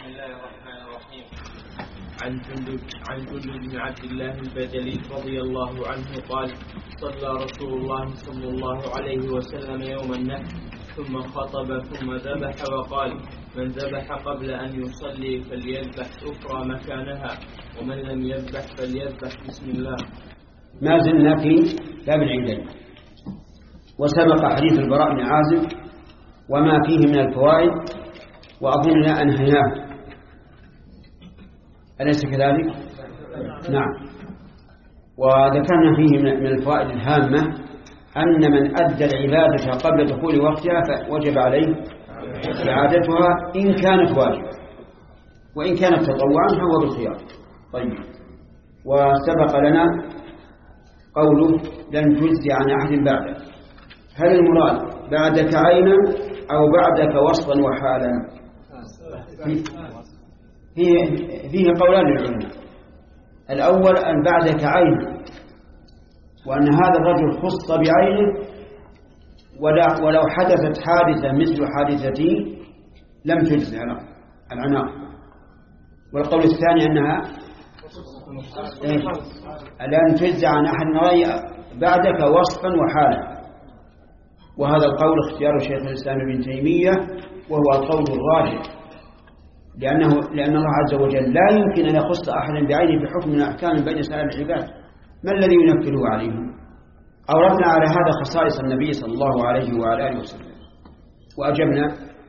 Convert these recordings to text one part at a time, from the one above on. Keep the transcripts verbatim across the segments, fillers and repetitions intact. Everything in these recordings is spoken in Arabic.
الله الرحمن الرحيم. عن جندب عن جندب بن عبد الله البجلي رضي الله عنه قال: صلى رسول الله صلى الله عليه وسلم يوم النحر ثم خطب ثم ذبح وقال: من ذبح قبل أن يصلي فليذبح أخرى مكانها، ومن لم يذبح فليذبح بسم الله. ما زلنا في باب العيدين، وسبق حديث البراء بن عازب وما فيه من الفوائد، وأظننا أنهيناه، أليس كذلك؟ نعم. وذكرنا فيه من الفوائد الهامة أن من أدى العبادة قبل دخول وقتها فوجب عليه إعادتها إن كانت واجبة، وإن كانت تطوعا فهو بالخيار. طيب، وسبق لنا قوله لن تجزي عن أحد بعده. هل المراد بعدك عينا أو بعدك وصفا وحالا؟ فيه, فيه قولان للعلماء. الأول أن بعدك عينا، وأن هذا الرجل خص بعينه ولو حدثت حادثة مثل حادثتي لم تجزي العناق. والقول الثاني أنها لن تجزي عن أحد بعدك وصفا وحالا، وهذا القول اختيار شيخ الإسلام ابن تيمية، وهو القول الراجح، لأنه لأن الله عز وجل لا يمكن أن يخص أحدا بعينه بحكم من أحكام بين سائر العباد. ما الذي ينفذه عليهم؟ أوردنا على هذا خصائص النبي صلى الله عليه وعلى آله وسلم، وأجبنا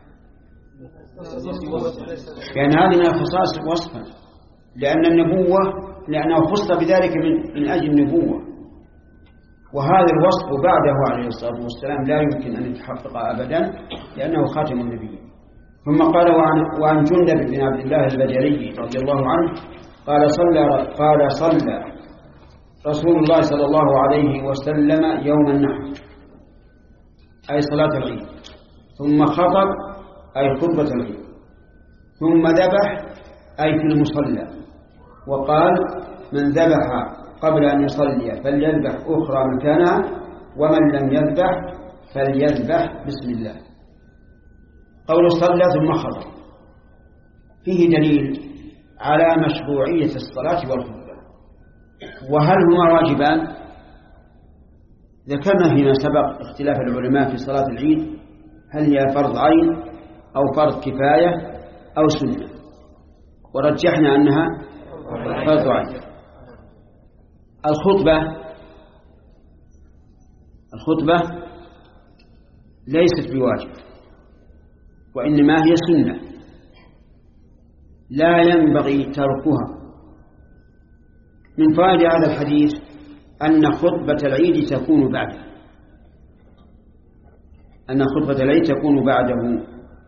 بأن هذه من الخصائص وصفا، لأن النبوة لأنه خص بذلك من, من أجل النبوة، وهذا الوصف بعده عليه الصلاة والسلام لا يمكن أن يتحقق أبدا لأنه خاتم النبي. ثم قال: وعن, وعن جندب بن عبد الله البجلي رضي الله عنه قال: صلى قال صلى رسول الله صلى الله عليه وسلم يوم النحر، أي صلاة العيد، ثم خطب أي خطبة العيد، ثم ذبح أي في المصلى، وقال: من ذبح قبل أن يصلي فليذبح أخرى مكانها، ومن لم يذبح فليذبح بسم الله. قول صلى ثم خطب فيه دليل على مشروعية الصلاة والخطبة. وهل هما واجبان؟ ذكرنا فيما سبق اختلاف العلماء في صلاة العيد، هل هي فرض عين أو فرض كفاية أو سنة، ورجحنا أنها فرض عين. الخطبة الخطبة ليست بواجب، وإنما هي سنة لا ينبغي تركها. من فائدة هذا الحديث أن خطبة العيد تكون بعده أن خطبة العيد تكون بعده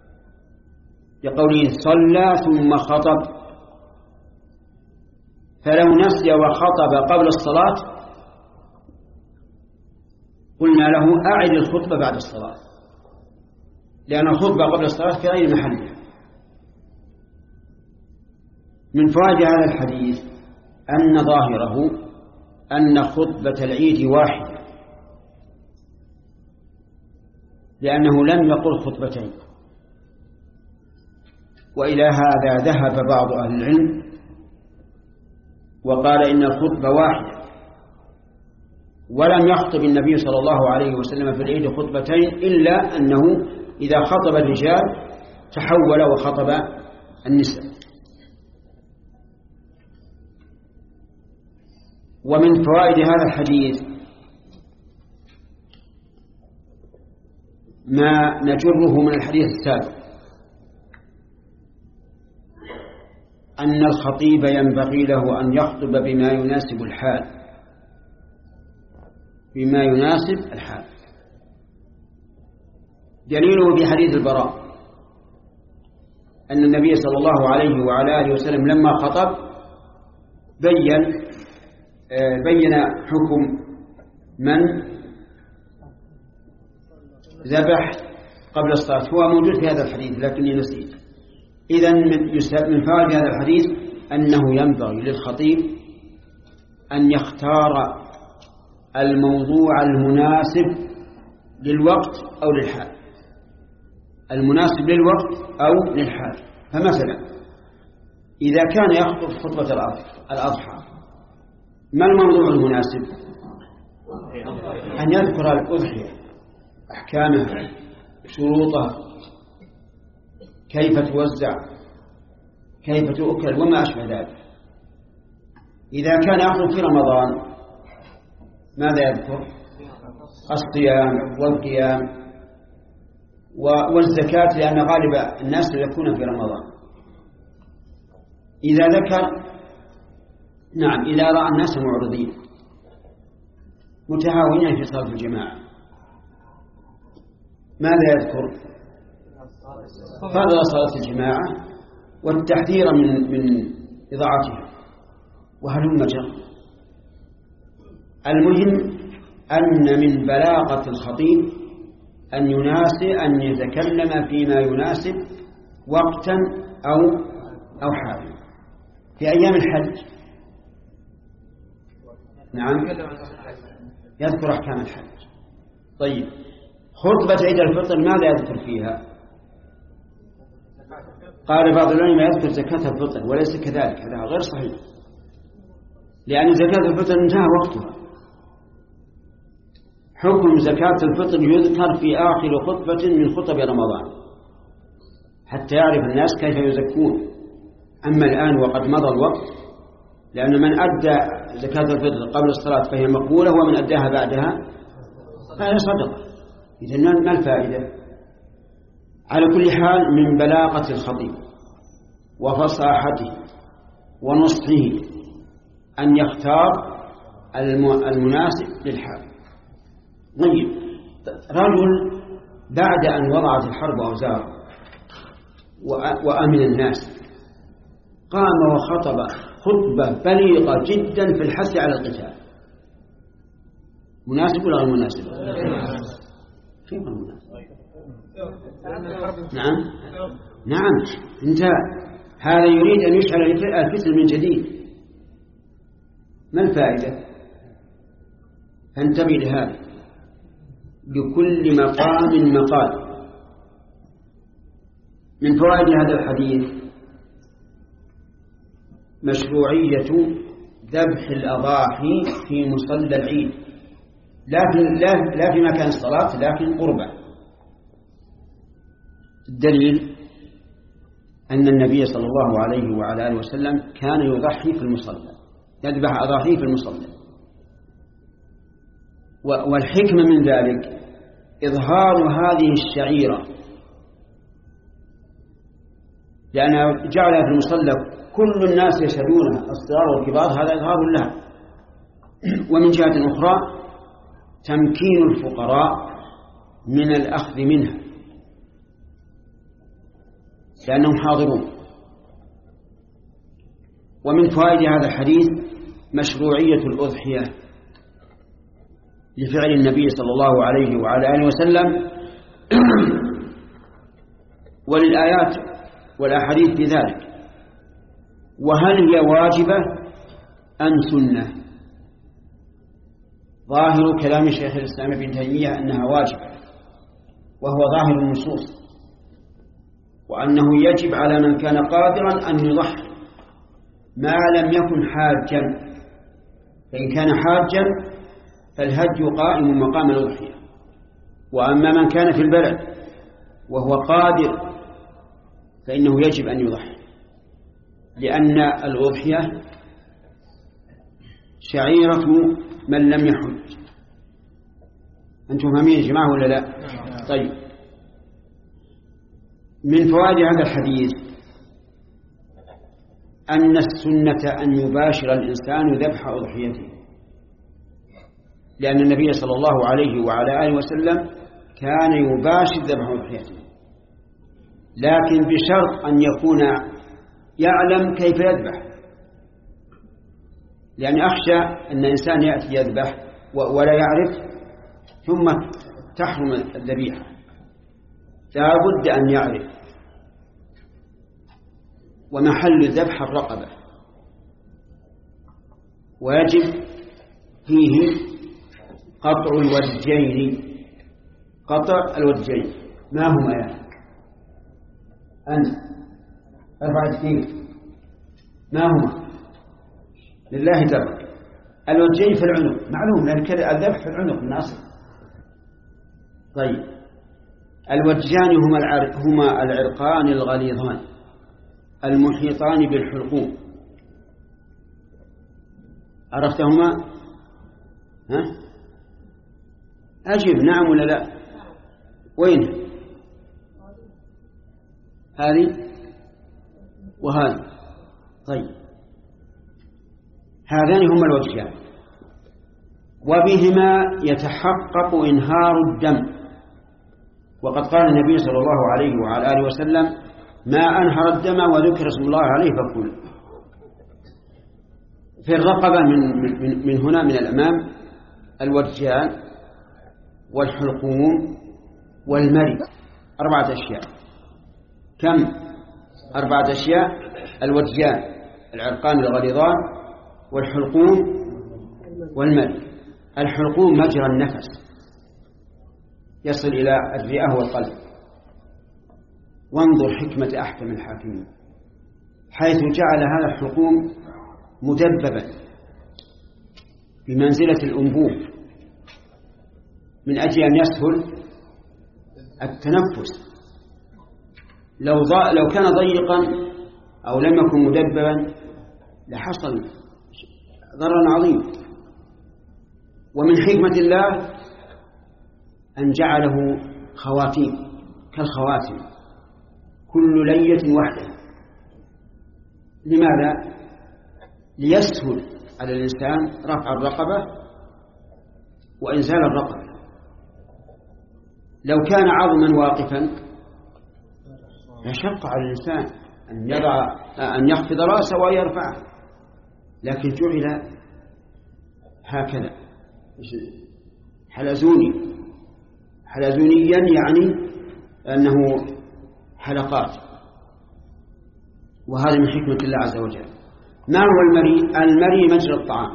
لقوله صلى ثم خطب، فلو نسي وخطب قبل الصلاة قلنا له أعد الخطبة بعد الصلاة، لأن الخطبة قبل الصلاة في غير محلها. من فوائد هذا الحديث أن ظاهره أن خطبة العيد واحدة، لأنه لم يقل خطبتين، وإلى هذا ذهب بعض أهل العلم وقال إن الخطبة واحدة، ولم يخطب النبي صلى الله عليه وسلم في العيد خطبتين، إلا أنه إذا خطب الرجال تحول وخطب النساء. ومن فوائد هذا الحديث ما نجره من الحديث السابق، أن الخطيب ينبغي له أن يخطب بما يناسب الحال بما يناسب الحال دليله في حديث البراء أن النبي صلى الله عليه وعلى آله وسلم لما خطب بين بين حكم من ذبح قبل الصلاة، هو موجود في هذا الحديث لكني نسيت. إذن من فوائد هذا الحديث أنه ينبغي للخطيب أن يختار الموضوع المناسب للوقت أو للحال، المناسب للوقت أو للحال. فمثلا إذا كان يخطب خطبة الأضحى ما الموضوع المناسب؟ أن يذكر الأضحية، أحكامها، شروطها، كيف توزع، كيف تؤكل وما أشبه ذلك. إذا كان يخطب في رمضان ماذا يذكر؟ الصيام والقيام والزكاة، لأن غالب الناس يكون في رمضان. إذا ذكر نعم إذا رأى الناس معرضين متهاونين في صلاة الجماعة ماذا يذكر؟ فضل صلاة الجماعة والتحذير من من إضاعتها وهلم جر. المهم أن من بلاغة الخطيب أن يناسب أن يتكلم فيما يناسب وقتا أو أو حالا. في أيام الحج نعم يذكر أحكام الحج. طيب خطبة عيد الفطر ماذا يذكر فيها؟ قال بعض العلماء يذكر زكاة الفطر، وليس كذلك، هذا غير صحيح، لأن زكاة الفطر انتهى وقتها. حكم زكاة الفطر يذكر في آخر خطبة من خطب رمضان حتى يعرف الناس كيف يزكون. أما الآن وقد مضى الوقت، لأن من أدى زكاة الفطر قبل الصلاة فهي مقبولة، ومن أداها بعدها فهي صدقة. إذن ما الفائدة؟ على كل حال من بلاغة الخطيب وفصاحته ونصحه أن يختار المناسب للحال. طيب رجل بعد أن وضعت الحرب أوزار وأمن الناس قام وخطب خطبة بليغة جدا في الحث على القتال، مناسب ولا غير مناسب؟ كيف مناسب؟ نعم نعم انتهى. هذا يريد أن يشعل الفتن من جديد. ما الفائدة؟ فانتبه لهذا، لكل مقام مقال. من فوائد هذا الحديث مشروعية ذبح الأضاحي في مصلى العيد، لا في لا في مكان الصلاة لكن قربة. الدليل أن النبي صلى الله عليه وعلى آله وسلم كان يضحي في المصلى، يذبح أضاحيه في المصلى. والحكمة من ذلك إظهار هذه الشعيرة، لأنه جعلها في المصلى كل الناس يشهدونها الصغار والكبار، هذا إظهار لها. ومن جهة أخرى تمكين الفقراء من الأخذ منها لأنهم حاضرون. ومن فوائد هذا الحديث مشروعية الأضحية لفعل النبي صلى الله عليه وعلى آله وسلم وللآيات والأحاديث في ذلك. وهل هي واجبة أم سنة؟ ظاهر كلام شيخ الإسلام ابن تيمية أنها واجبة، وهو ظاهر النصوص، وأنه يجب على من كان قادرا أن يضحي ما لم يكن حاجا. فإن كان حاجا فالهدي قائم مقام الأضحية. وأما من كان في البلد وهو قادر فإنه يجب أن يضحي، لأن الأضحية شعيرة من لم يحج. أنتم فاهمين يا جماعة ولا لا؟ طيب من فوائد هذا الحديث أن السنة أن يباشر الإنسان ذبح أضحيته، لأن النبي صلى الله عليه وعلى آله وسلم كان يباشر ذبح أضحيته، لكن بشرط أن يكون يعلم كيف يذبح. لأن أخشى أن الإنسان يأتي يذبح ولا يعرف ثم تحرم الذبيحة، لا بد أن يعرف. ومحل الذبح الرقبة، ويجب فيه قطع الوجين. قطع الوجين ما هما يعني؟ أنت ارفع السيف ما هما؟ لله درك. الوجهين في العنق معلوم، لأن الذبح في العنق الناصر. طيب الوجهان هما هما العرقان الغليظان المحيطان بالحلقوم. عرفتهما؟ ها؟ أجب نعم ولا لا؟ وين هذه وهذه؟ طيب هذان هما الوجهان، وبهما يتحقق إنهار الدم. وقد قال النبي صلى الله عليه وعلى آله وسلم: ما أنهر الدم وذكر اسم الله عليه فكل. في الرقبة من, من, من هنا من الأمام الوجهان والحلقوم والمري، أربعة أشياء. كم؟ أربعة أشياء: الوجهان، العرقان الغليظان، والحلقوم والمري. الحلقوم مجرى النفس يصل إلى الرئة والقلب. وانظر حكمة أحكم الحاكمين حيث جعل هذا الحلقوم مدببا بمنزلة الأنبوب من أجل أن يسهل التنفس. لو, لو كان ضيقا أو لم يكن مدببا لحصل ضرر عظيم. ومن حكمة الله أن جعله خواتيم كالخواتم، كل لية وحده. لماذا؟ ليسهل على الإنسان رفع الرقبة وإنزال الرقبة. لو كان عظما واقفا يشق على الإنسان أن يضع أن يخفض رأسه ويرفعه، لكن جعل هكذا حلزوني حلزونيا، يعني أنه حلقات. وهذا من حكمة الله عز وجل. ما هو المري؟ المري مجرى الطعام،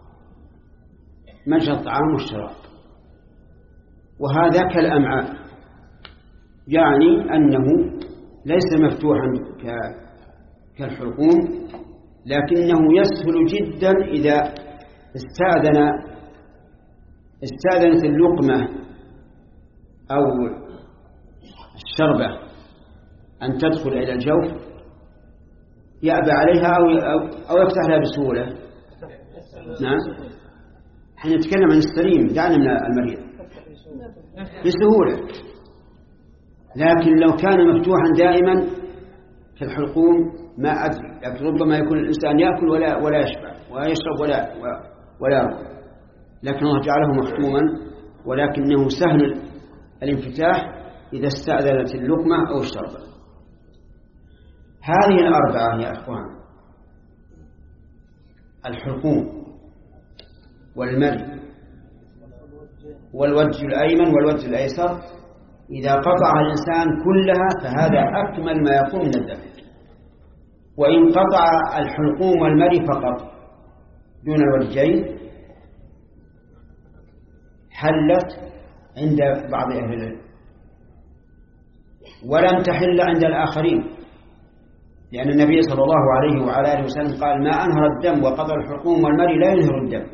مجرى الطعام والشراب، وهذا كالأمعاء، يعني أنه ليس مفتوحا كالحلقوم، لكنه يسهل جدا إذا استأذن استأذنت اللقمة أو الشربة أن تدخل إلى الجوف يأبى عليها أو أو يفتح لها بسهولة. نعم، حين نتكلم عن السليم دعنا من المريض بسهولة، لكن لو كان مفتوحا دائما كالحلقوم ما أدري، لكن ربما يكون الإنسان يأكل ولا ولا يشبع ويشرب ولا ولا يرضى، لكن الله جعله مختوما، ولكنه سهل الانفتاح إذا استأذنت اللقمة أو الشربة. هذه الأربعة يا أخوان: الحلقوم والمري والوجه الأيمن والوجه الأيسر، إذا قطع الإنسان كلها فهذا أكمل ما يكون من الذبح. وإن قطع الحلقوم والمري فقط دون الوجهين حلت عند بعض أهل العلم، ولم تحل عند الآخرين، لأن النبي صلى الله عليه وعلى آله وسلم قال: ما أنهر الدم وقطع الحلقوم والمري لا ينهر الدم.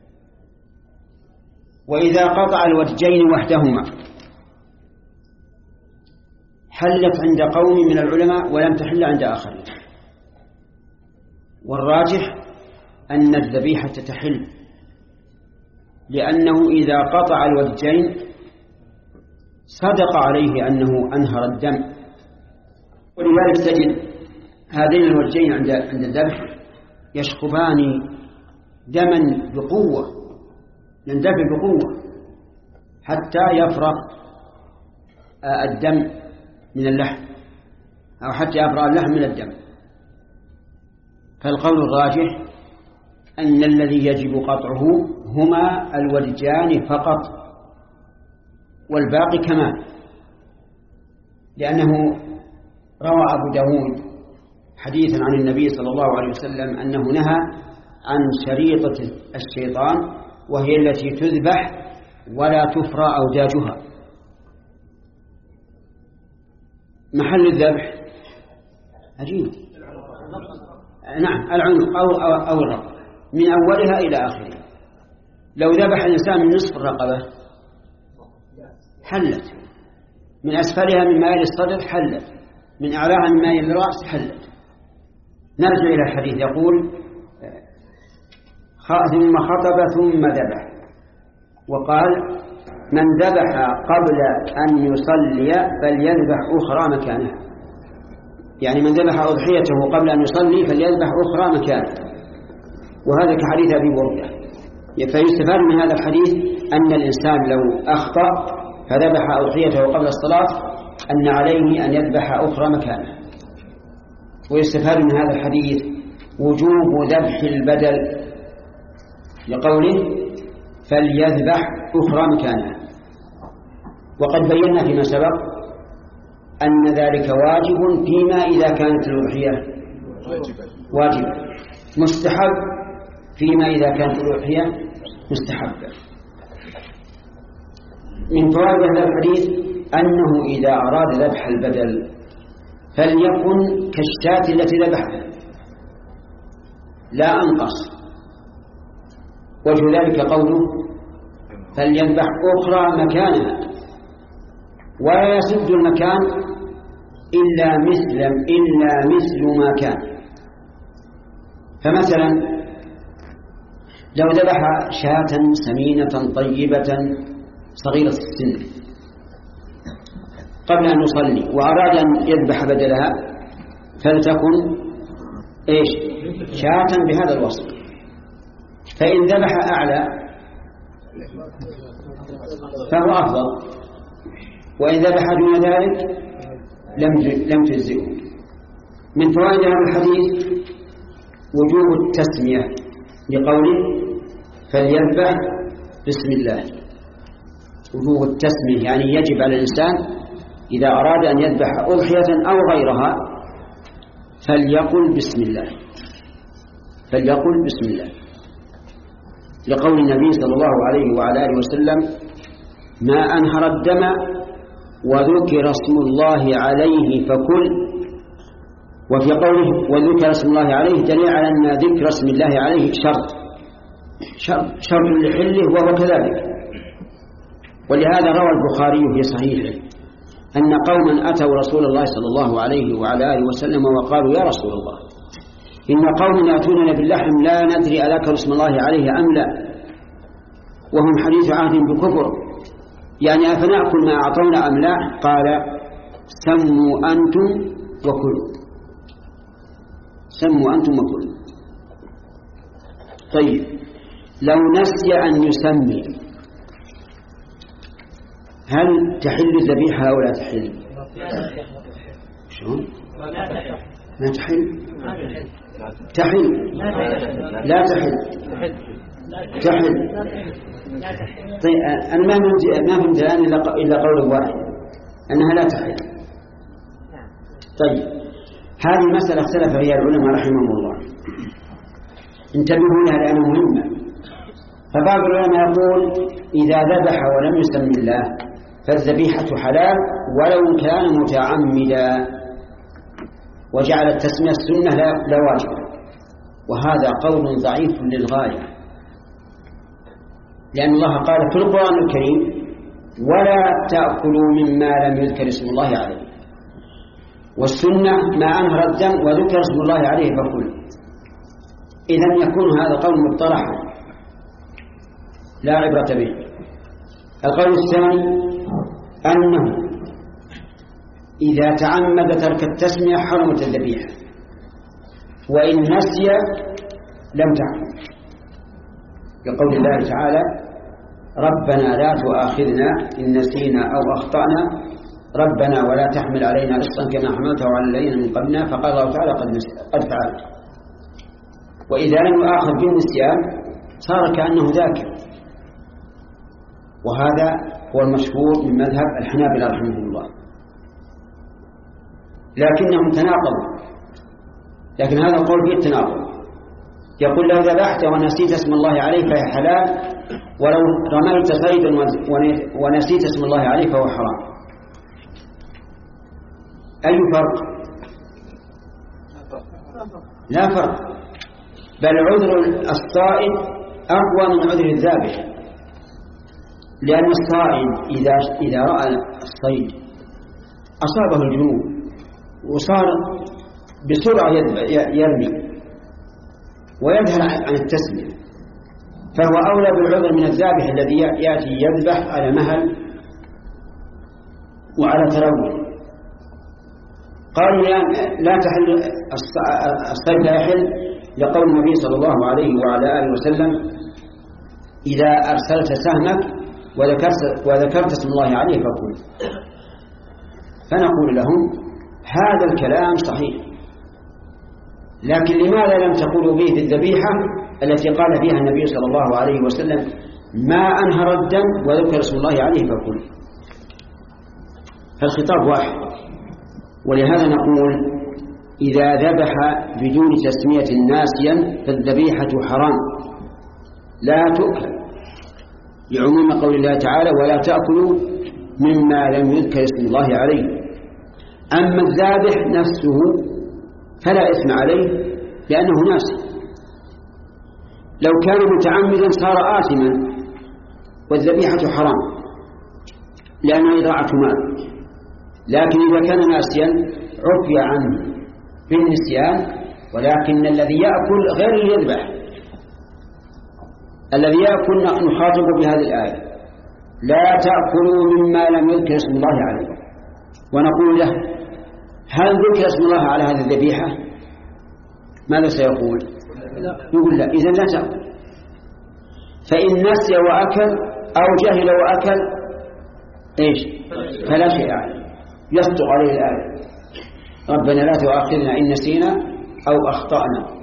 وإذا قطع الوجهين وحدهما حلت عند قوم من العلماء ولم تحل عند آخرين. والراجح أن الذبيحة تحل، لأنه إذا قطع الوجهين صدق عليه أنه أنهر الدم. ولذلك تجد هذين الوجهين عند عند الذبح يشخبان دما بقوة، يندفع بقوة حتى يفرغ الدم من اللحم، أو حتى يفرغ اللحم من الدم. فالقول الراجح أن الذي يجب قطعه هما الوجهان فقط، والباقي كمان، لأنه روى أبو داود حديثا عن النبي صلى الله عليه وسلم أنه نهى عن شريطة الشيطان، وهي التي تذبح ولا تفرى أوداجها. محل الذبح عجيب، نعم العنق أو, أو, أو الرقبة من أولها إلى آخرها. لو ذبح الإنسان من نصف الرقبة حلت، من أسفلها مما يلي الصدر حلت، من أعلاها مما يلي الرأس حلت. نرجع إلى الحديث. يقول ثم خطب ثم ذبح، وقال من ذبح قبل أن يصلي فليذبح أخرى مكانها، يعني من ذبح أضحيته قبل أن يصلي فليذبح أخرى مكانها. وهذا كحديث أبي بردة. فيستفاد من هذا الحديث أن الإنسان لو أخطأ فذبح أضحيته قبل الصلاة أن عليه أن يذبح أخرى مكانها. ويستفاد من هذا الحديث وجوب ذبح البدل لقوله فليذبح أخرى مكانها. وقد بينا فيما سبق أن ذلك واجب فيما إذا كانت الأضحية واجبة، مستحب فيما إذا كانت الأضحية مستحبة. من فوائد هذا الحديث أنه إذا أراد ذبح البدل فليكن كالشاة التي ذبحها لا أنقص. وجه ذلك قوله فليذبح أخرى مكانها، ولا يسد المكان إلا مثل إلا مثل ما كان. فمثلا لو ذبح شاة سمينة طيبة صغيرة السن قبل أن يصلي وأراد أن يذبح بدلها فلتكن إيش شاة بهذا الوصف. فإن ذبح أعلى فهو أفضل، وإن ذبح دون ذلك لم لم تجزئه. من فوائد هذا الحديث وجوب التسمية لقوله فليذبح بسم الله. وجوب التسمية يعني يجب على الإنسان إذا أراد أن يذبح أضحية أو غيرها فليقل بسم الله، فليقل بسم الله، لقول النبي صلى الله عليه وعلى آله وسلم ما أنهر الدم وذكر اسم الله عليه فكل. وفي قوله وذكر اسم الله عليه دليل على أن ذكر اسم الله عليه شرط شرط, شرط لحله وهو كذلك. ولهذا روى البخاري في صحيحه أن قوما أتوا رسول الله صلى الله عليه وعلى آله وسلم وقالوا يا رسول الله إن قوم يأتوننا باللحم لا ندري أذكر اسم الله عليه أم لا، وهم حديث عهد بكفر، يعني أفنأكل ما أعطونا أم لا؟ قال سموا أنتم وكلوا، سموا أنتم وكلوا. طيب لو نسي أن يسمي هل تحل الذبيحة أو لا تحل؟ شلون؟ ما تحل؟ تحل لا تحل تحل. طيب أنا ما ما فهمت الآن إلا قول واحد أنها لا تحل. طيب هذه المسألة اختلف فيها العلماء رحمهم الله، انتبهوا لها لأنها مهمة. فبعض العلماء يقول إذا ذبح ولم يسمي الله فالذبيحة حلال ولو كان متعمدا، وجعل التسمية السنة لا واجبة. وهذا قول ضعيف للغاية، لأن الله قال في القرآن الكريم ولا تأكلوا مما لم يذكر اسم الله عليه، والسنة ما أنهر الدم وذكر اسم الله عليه فكل. إذن يكون هذا قول مطرحا لا عبرة به. القول الثاني أنه إذا تعمد ترك التسمية حرمت الذبيحة، وإن نسي لم تحرم، لقول الله تعالى ربنا لا تؤاخذنا إن نسينا أو أخطأنا ربنا ولا تحمل علينا إصرا كما حملته على الذين من قبلنا، فقال الله تعالى قد فعلت. وإذا لم يؤاخذ بالنسيان صار كأنه ذاكر، وهذا هو المشهور من مذهب الحنابلة رحمه الله، لكنهم تناقضوا. لكن هذا القول فيه التناقض، يقول لو ذبحت ونسيت اسم الله عليه فهي حلال، ولو رميت صيدا ونسيت اسم الله عليه فهو حرام. أي فرق؟ لا فرق، بل عذر الصائد أقوى من عذر الذابح، لأن الصائد إذا إذا رأى الصيد أصابه الجنون وصار بسرعة يرمي ويذهل عن التسمية، فهو أولى بالعذر من الذابح الذي يأتي يذبح على مهل وعلى تروي. قالوا لا تحل الصيد لا يحل لقول النبي صلى الله عليه وعلى آله وسلم إذا أرسلت سهمك وذكرت, وذكرت اسم الله عليه فكل. فنقول لهم هذا الكلام صحيح، لكن لماذا لم تقولوا به في الذبيحة التي قال فيها النبي صلى الله عليه وسلم ما أنهر الدم وذكر اسم الله عليه فكل؟ فالخطاب واحد. ولهذا نقول إذا ذبح بدون تسمية ناسيا فالذبيحة حرام لا تؤكل، لعموم قول الله تعالى ولا تأكلوا مما لم يذكر اسم الله عليه. أما الذابح نفسه فلا إثم عليه لأنه ناسي، لو كان متعمدا صار آثما، والذبيحة حرام لأنه إضاعة مال. لكن إذا كان ناسيا عفي عنه بالنسيان، ولكن الذي يأكل غير اللي يذبح. الذي يأكل نخاطب بهذه الآية لا تأكلوا مما لم يذكر اسم الله عليه، ونقول له هل ذكر اسم الله على هذه الذبيحة؟ ماذا سيقول؟ يقول لا، إذن لا تأكل. فإن نسي وأكل أو جهل وأكل إيش؟ فلا شيء عليه، يصدق عليه الآية ربنا لا تؤاخذنا إن نسينا أو أخطأنا.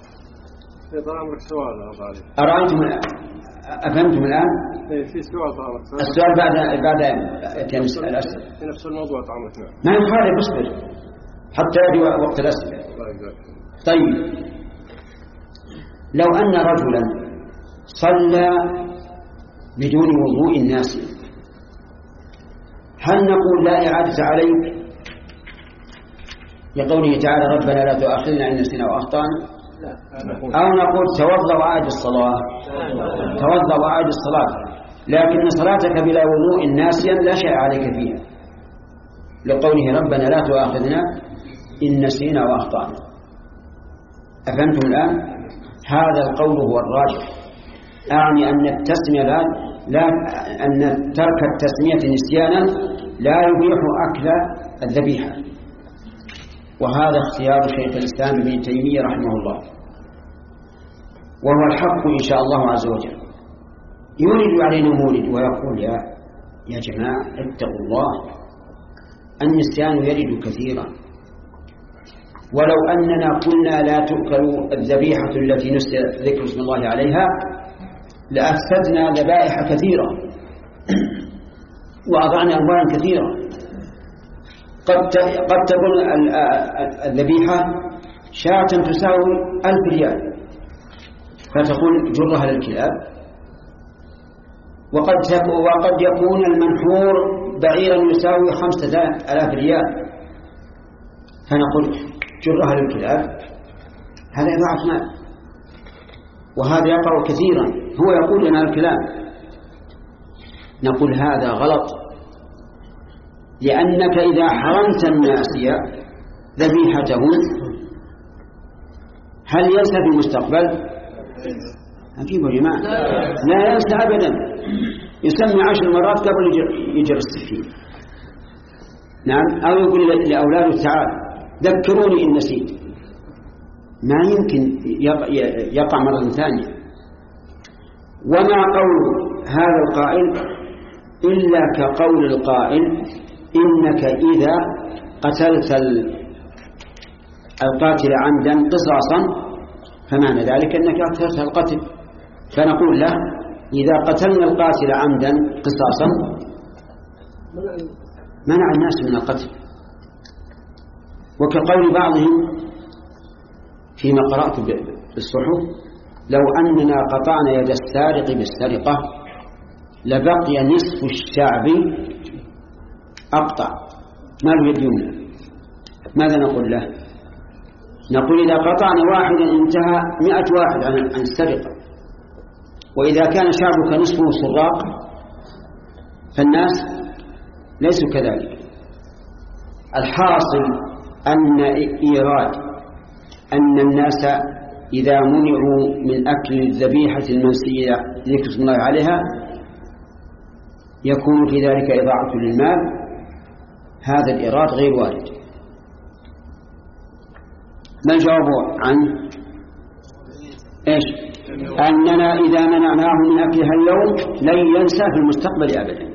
أرأيتم الآن؟ أفهمتم الآن؟ في سؤال طارق. السؤال بعد بعد الأسئلة. في نفس الموضوع طارق. ما يخالف، اصبر حتى يجي وقت الأسئلة. طيب، لو أن رجلا صلى بدون وضوء ناسي، هل نقول لا إعادة عليك لقوله تعالى ربنا لا تؤاخذنا إن نسينا وأخطأنا، أو نقول توضأ وأعد الصلاة؟ توضأ وأعد الصلاة، لكن صلاتك بلا وضوء ناسيا لا شيء عليك فيها لقوله ربنا لا تؤاخذنا إن نسينا وأخطأنا. أفهمتم الآن؟ هذا القول هو الراجح، أعني أن التسمية لا, لا أن ترك التسمية نسيانا لا يبيح أكل الذبيحة، وهذا اختيار شيخ الإسلام ابن تيمية رحمه الله، وهو الحق إن شاء الله عز وجل. يولد علينا مولد ويقول يا يا جماعة اتقوا الله، النسيان يرد كثيرا، ولو أننا قلنا لا تؤكل الذبيحة التي نسي ذكر اسم الله عليها لأفسدنا ذبائح كثيرة وأضعنا أموالا كثيرة. قد قد تكون الذبيحة شاة تساوي ألف ريال فتقول جرها للكلاب، وقد وقد يكون المنحور بعيرا يساوي خمسة آلاف ريال فنقول جرها للكلاب، هذا إضاعة مال، وهذا يقع كثيرا. هو يقول لنا الكلام، نقول هذا غلط، لأنك إذا حرمت الناس ذبيحته هل ينسى في المستقبل؟ أكيد يا جماعة لا ينسى أبدا، يسمي عشر مرات قبل يجر السكين. نعم، أو يقول لأولاده تعال ذكروني إن نسيت، ما يمكن يقع مرة ثانية. وما قول هذا القائل إلا كقول القائل إنك إذا قتلت القاتل عمدا قصاصا فمعنى ذلك أنك أقتلت القتل، فنقول له إذا قتلنا القاتل عمدا قصاصا منع الناس من القتل. وكقول بعضهم فيما قرأت بالصحف لو أننا قطعنا يد السارق بالسرقة لبقي نصف الشعب أقطع ما له يد يمنى. ماذا نقول له؟ نقول إذا قطعنا واحدا انتهى مئة واحد عن عن السرقة. وإذا كان شعبك نصفه سراق فالناس ليسوا كذلك. الحاصل أن إيراد أن الناس إذا منعوا من أكل الذبيحة المنسية ذكر اسم الله عليها يكون في ذلك إضاعة للمال، هذا الإيراد غير وارد. ما الجواب عنه؟ إيش؟ أننا إذا منعناه من أكلها اليوم لن ينسى في المستقبل أبدا.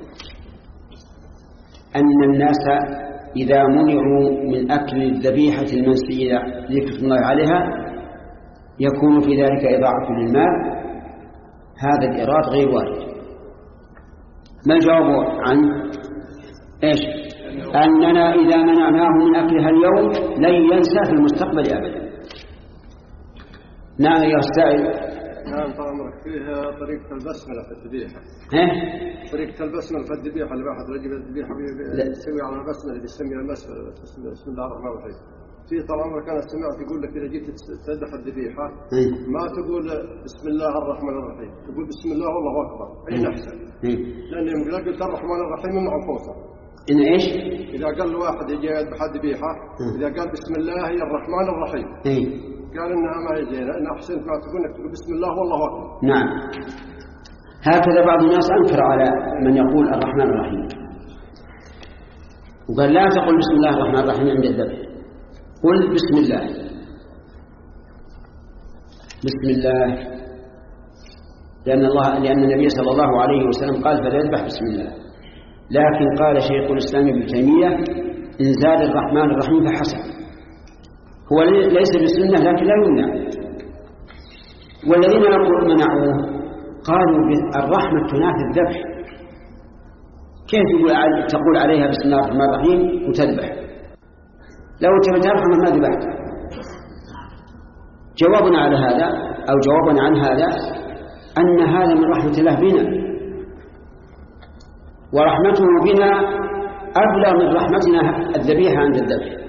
أن الناس إذا منعوا من أكل الذبيحة المنسية ذكر اسم الله عليها يكون في ذلك إضاعة للمال، هذا الإيراد غير وارد. ما الجواب عنه؟ إيش؟ أننا إذا منعناه من أكلها اليوم لن ينسى في المستقبل أبدا. نعم يا السائل. نعم طال عمرك، فيها طريقة البسملة في الذبيحة. إيه؟ طريقة البسملة في الذبيحة اللي واحد رجل الذبيحة يسوي على البسملة اللي بيسميها البسملة بسم الله الرحمن الرحيم. في طال عمرك أنا سمعت يقول لك إذا جيت تذبح الذبيحة ما تقول بسم الله الرحمن الرحيم، تقول بسم الله والله أكبر، أين أحسن؟ لأن يوم قلت الرحمن الرحيم من عنفوسه. إن إيش؟ إذا قال الواحد يجي يذبح الذبيحة إذا قال بسم الله هي الرحمن الرحيم. إيه؟ قال إنها ما هي زينة، إن أحسنت ما تقول إنك تقول بسم الله والله أكبر. نعم، هكذا بعض الناس أنكر على من يقول الرحمن الرحيم وقال لا تقل بسم الله الرحمن الرحيم عند الذبح، قل بسم الله بسم الله لأن الله لأن النبي صلى الله عليه وسلم قال فليذبح بسم الله. لكن قال شيخ الإسلام ابن تيمية إن زاد الرحمن الرحيم فحسن، هو ليس بسنة لكن لا يمنع. والذين منعوه قالوا الرحمة تنافي الذبح، كيف تقول عليها بسم الله الرحمن الرحيم وتذبح؟ لو تبت الرحمة ما ذبحت. جوابنا على هذا أو جوابنا عن هذا أن هذا من رحمة الله بنا، ورحمته بنا أبلغ من رحمتنا الذبيحة عند الذبح،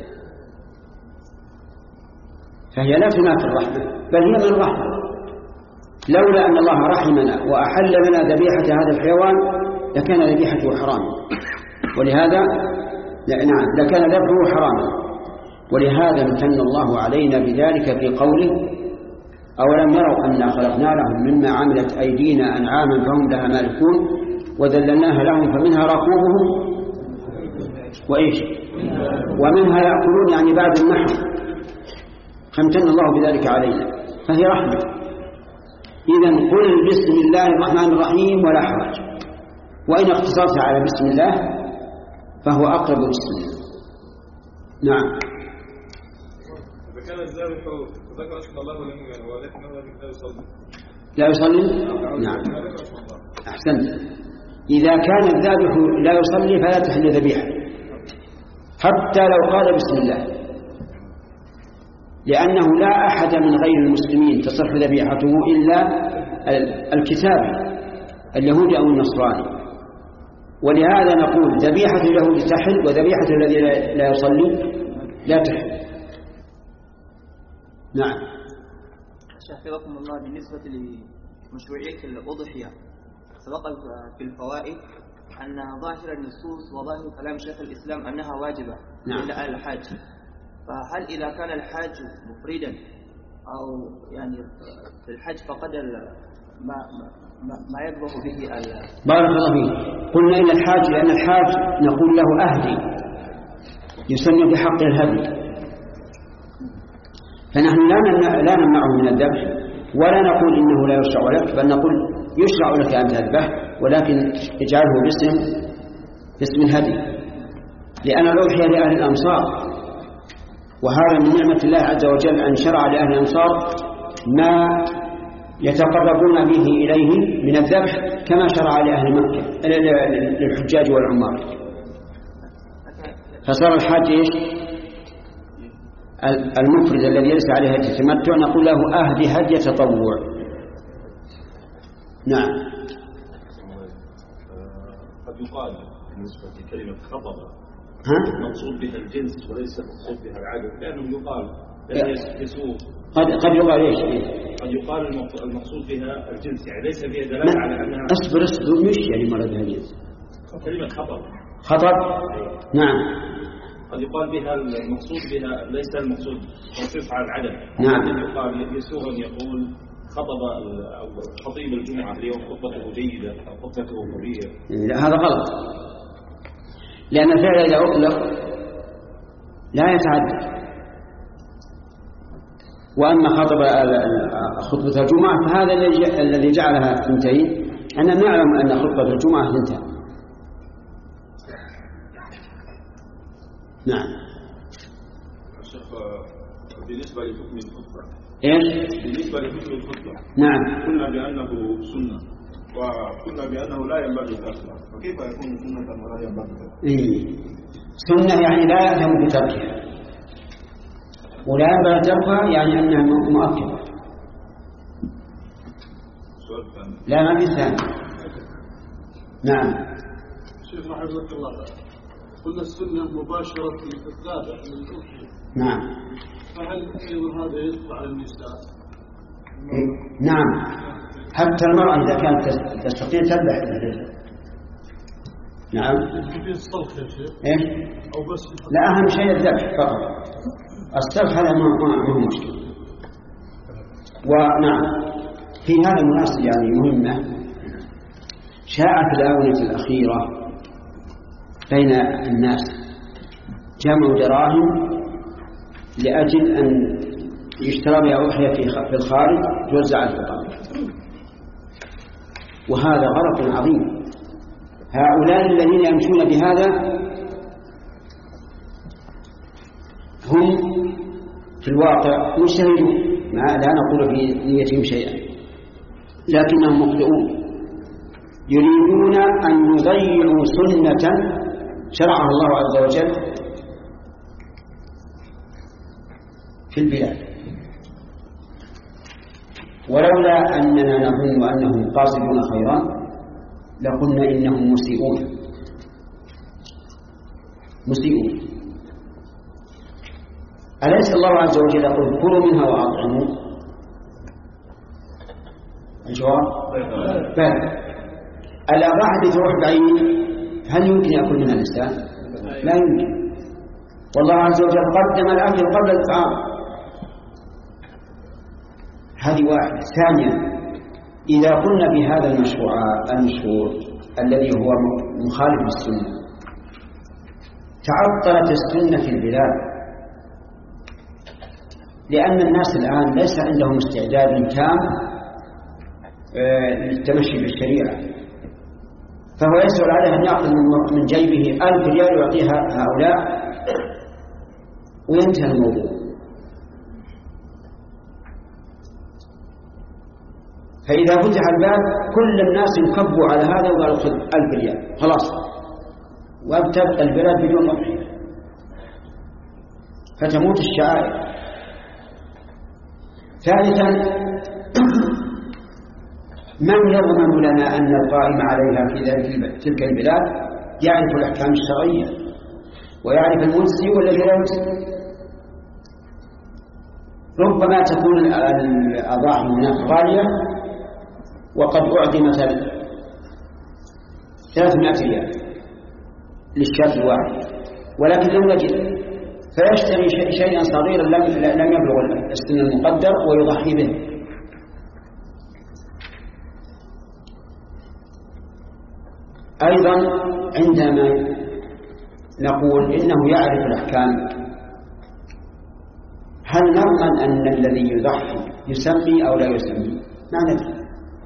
فهي لا تنافي الرحمة بل هي من الرحمة. لولا أن الله رحمنا وأحل لنا ذبيحة هذا الحيوان لكان ذبيحته حراما، ولهذا نعم لكان ذبحه حراما. ولهذا امتن الله علينا بذلك في قوله أولم يروا أنا خلقنا لهم مما عملت أيدينا أنعاما فهم لها مالكون وذللناها لهم فمنها ركوبهم وإيش ومنها يأكلون، يعني بعد النحر، فامتن الله بذلك علينا، فهي رحمة. إذن قل بسم الله الرحمن الرحيم ولا حرج، وإن اقتصرت على بسم الله فهو أقرب بسم الله. نعم. إذا كان الذابح ذكر اسم الله ولكنه لا يصلي لا يصلي؟ نعم أحسنت. إذا كان الذابح لا يصلي فلا تحل ذبيحة حتى لو قال بسم الله، لأنه لا أحد من غير المسلمين تصح ذبيحته إلا الكتاب اليهودي أو النصراني. ولهذا نقول ذبيحة اليهود تحل وذبيحة الذي لا يصلي لا تحل. نعم. حفظكم الله، بالنسبة لمشروعية الأضحية سبق في الفوائد أن ظاهر النصوص وظاهر كلام شيخ الإسلام أنها واجبة نعم. إلا على الحاج، فهل إذا كان الحاج مفردا أو يعني في الحج فقد ما ما, ما يذبح به بارك الله فيك. قلنا إلا الحاج لأن الحاج نقول له أهدي يسمى بحق الهدي، فنحن لا نمنعه من الذبح ولا نقول إنه لا يشرع لك، بل نقول يشرع لك أن تذبح ولكن اجعله باسم اسم الهدي، لأن الأضحية لأهل الأمصار، وهذا من نعمة الله عز وجل أن شرع لأهل الأمصار ما يتقربون به إليه من الذبح كما شرع لأهل مكة للحجاج والعمار. فصار الحاج إيش؟ المفرد الذي ليس عليه هدي التمتع نقول له أهدي هدي تطوع. نعم. قد يقال بالنسبة لكلمة خطبة ها؟ مقصود بها الجنس وليس مقصود بها العدد، لأنه يقال يسوق. قد قد يقال ايش؟ قد يقال المقصود بها الجنس، يعني ليس فيها دلالة على أنها. اصبر اصبر، مش يعني مرض بها الجنس. كلمة خطر. خطر؟ نعم. قد يقال بها المقصود بها ليس المقصود توصيف على العدد. نعم. يقال يسوغ يقول خطب أو خطيب الجمعة اليوم خطبته جيدة أو خطبته قوية. لا هذا غلط، لأن الفعل إذا أطلق لا يتعدد. وأما خطب خطبة الجمعة فهذا الذي جعلها ثنتين، أننا نعلم أن خطبة الجمعة ثنتين. نعم. الشيخ بالنسبة لحكم الخطبة. إيش؟ بالنسبة لحكم الخطبة. نعم. قلنا بأنه سنة وقلنا بأنه لا ينبغي تركها، فكيف يكون سنة ولا ينبغي تركها؟ إيه. سنة يعني لا يأثم بتركها، ولا ينبغي تركها يعني أنها مؤكدة. لا ما في ثاني. نعم. شيخ رحمه الله، قلنا السنة مباشرة في الذابح من الأضحية. نعم. فهل أيضا هذا يدخل على النساء؟ نعم، حتى المرأة إذا كانت تستطيع تذبح الرجل. نعم. في الصلخ يا شيخ. إيه؟ أو بس. لا، أهم شيء الذبح فقط. الصلخ هذا ما هو مشكلة. ونعم، في هذا المناسبة يعني مهمة، شاع في الآونة الأخيرة بين الناس جمع دراهم لأجل أن يشترى بها أضحية في الخارج توزع الفقراء، وهذا غلط عظيم. هؤلاء الذين يمشون بهذا هم في الواقع مجتهدون، لا نقول في نيتهم شيئا، لكنهم مخطئون، يريدون أن يضيعوا سنة شرعها الله عز وجل في البلاد. ولولا أننا نظن أنهم قاصدون خيرا لقلنا إنهم مسيئون مسيئون. أليس الله عز وجل يقول كلوا منها وأطعموا؟ الجواب بلى. الأضاحي تروح بعيد، هل يمكن يأكل منها الإنسان؟ لا يمكن. والله عز وجل قدم الأكل قبل الطعام. هذه واحدة. ثانيا، إذا قلنا بهذا المشروع المشهور الذي هو مخالف للسنة، تعطلت السنة في البلاد، لأن الناس الآن ليس عندهم استعداد تام للتمشي بالشريعة، فهو يسأل عليه أن يأخذ من جيبه ألف ريال ويعطيها هؤلاء وينتهي الموضوع. فإذا فتح الباب كل الناس ينكبوا على هذا وقالوا خذ ألف ريال خلاص، وابتدأ البلاد بدون أضحية، فتموت الشعائر. ثالثا، من يضمن لنا أن القائم عليها في تلك البلاد يعرف الأحكام الشرعية ويعرف المجزي والذي لا يجزي؟ ربما تكون الأضاحي هناك غالية وقد أعطي مثلا ثلاثمائة ريال للشاة الواحد، ولكن لم يجد، فيشتري شيئا صغيرا لم يبلغ السن المقدر ويضحي به. أيضا عندما نقول إنه يعرف الأحكام، هل نضمن أن الذي يضحي يسمي أو لا يسمي؟ ما ندري.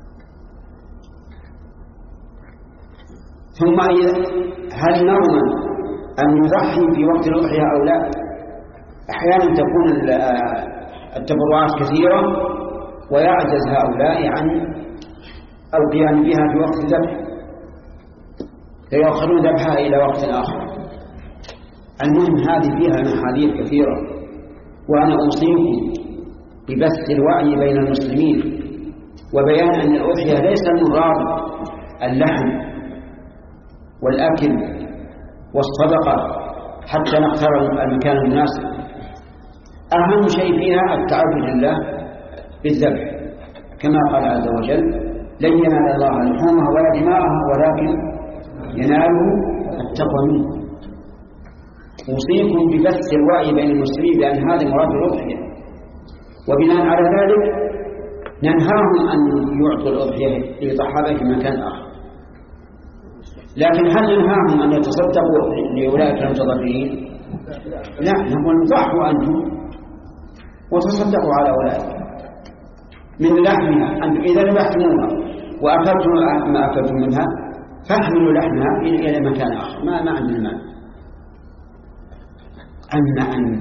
ثم هل نضمن أن يضحي في وقت الأضحية أو لا؟ أحيانا تكون التبرعات كثيرة ويعجز هؤلاء عن القيام بها في وقت الذبح، فيأخرون ذبحها إلى وقت آخر. المهم هذه فيها محاذير كثيرة، وأنا أوصيكم ببث الوعي بين المسلمين وبيان أن الأضحية ليس المراد اللحم والأكل والصدقة حتى نختار المكان المناسب. أهم شيء فيها التعبد لله بالذبح، كما قال عز وجل: لن ينال الله لحومها ولا دماءها ولكن يناله التقوى منه. أوصيكم ببث الوعي بين المسلمين بأن هذا مراد الأضحية، وبناء على ذلك ننهاهم أن يعطوا الأضحية ليضحى في مكان آخر. لكن هل ننهاهم أن يتصدقوا لأولئك المتضررين؟ لا، نقول ضحوا أنتم وتصدقوا على أولئك من لحمها. أنتم إذا ذبحتموها وأكلتم ما أكلتم منها فاحملوا لحمها إلى مكان آخر، ما ما عندنا مانع. أما أن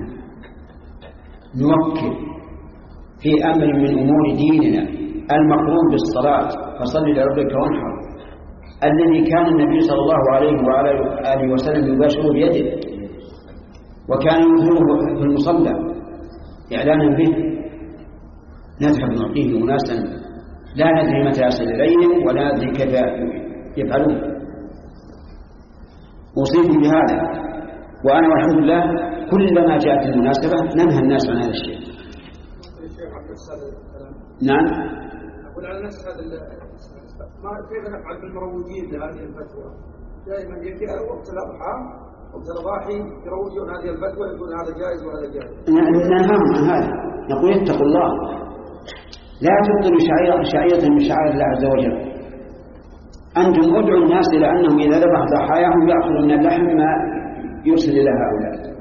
نوكل في أمر من أمور ديننا المقرون بالصلاة فصل لربك وانحر، الذي كان النبي صلى الله عليه وعلى آله وسلم يباشره بيده وكان يظهره في المصلى إعلانا به، نذهب نعطيه أناسا لا ندري متى يصل إليهم ولا ندري كيف يفعلون. أوصيكم بهذا، وأنا والحمد لله كلما جاءت المناسبة ننهى الناس عن هذا الشيء. نعم. أقول على نفس هذا ما كيف نفعل بالمروجين لهذه الفتوى؟ دائما يجي وقت الأضحى وقت الأضاحي يروجون هذه الفتوى يقولون هذا جائز وهذا جائز. ننهاهم عن هذا، نقول اتقوا الله، لا تبطلوا شعيرة شعيرة من شعائر الله عز وجل. أنتم ادعوا الناس إلى أنهم إذا ذبحوا ضحاياهم يأخذوا من اللحم ما يرسل إلى هؤلاء.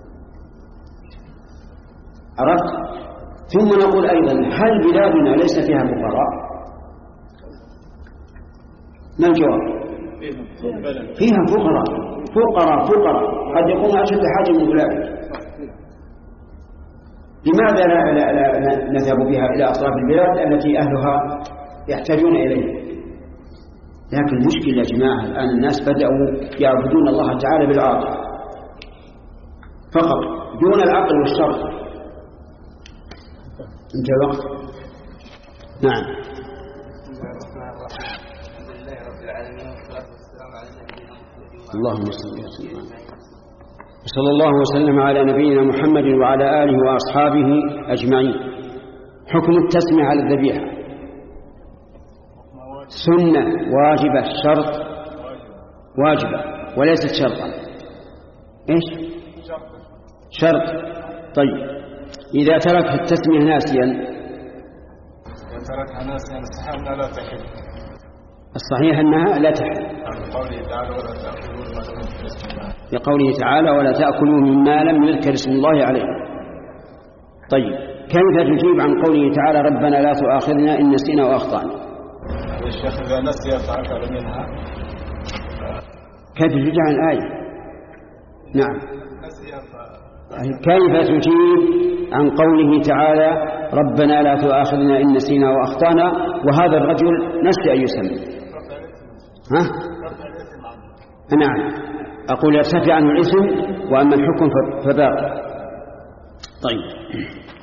عرفت؟ ثم نقول أيضا: هل بلادنا ليس فيها فقراء؟ ما الجواب؟ فيها فقراء فقراء فقراء قد يكون أشد حاجة من أولئك. لماذا لا, لا, لا نذهب بها إلى أطراف البلاد التي أهلها يحتاجون إليه؟ لكن المشكلة يا جماعة الآن الناس بدأوا يعبدون الله تعالى بالعاطفة فقط دون العقل والشرع. انتهى الوقت. نعم. اللهم صل وسلم صلى الله وسلم على نبينا محمد وعلى آله وأصحابه أجمعين. حكم التسمية على الذبيحة: سنة واجبة شرط واجبة وليست شرطا. إيش شرط؟ طيب إذا ترك التسمية ناسيا إذا تركها ناسيا الصحيح أنها لا تحل. الصحيح أنها لا تحل لقوله تعالى ولا تأكلوا مما لم يذكر اسم الله عليه. طيب كيف تجيب عن قوله تعالى ربنا لا تؤاخذنا إن نسينا وأخطأنا؟ الشيخ إذا نسي فأكل منها كيف تجيب عن الآية؟ نعم. كيف تجيب عن قوله تعالى ربنا لا تؤاخذنا إن نسينا وأخطأنا وهذا الرجل نسي أن يسمي؟ ها؟ نعم. أقول يرتفع عنه الاسم وأما الحكم فباقي. طيب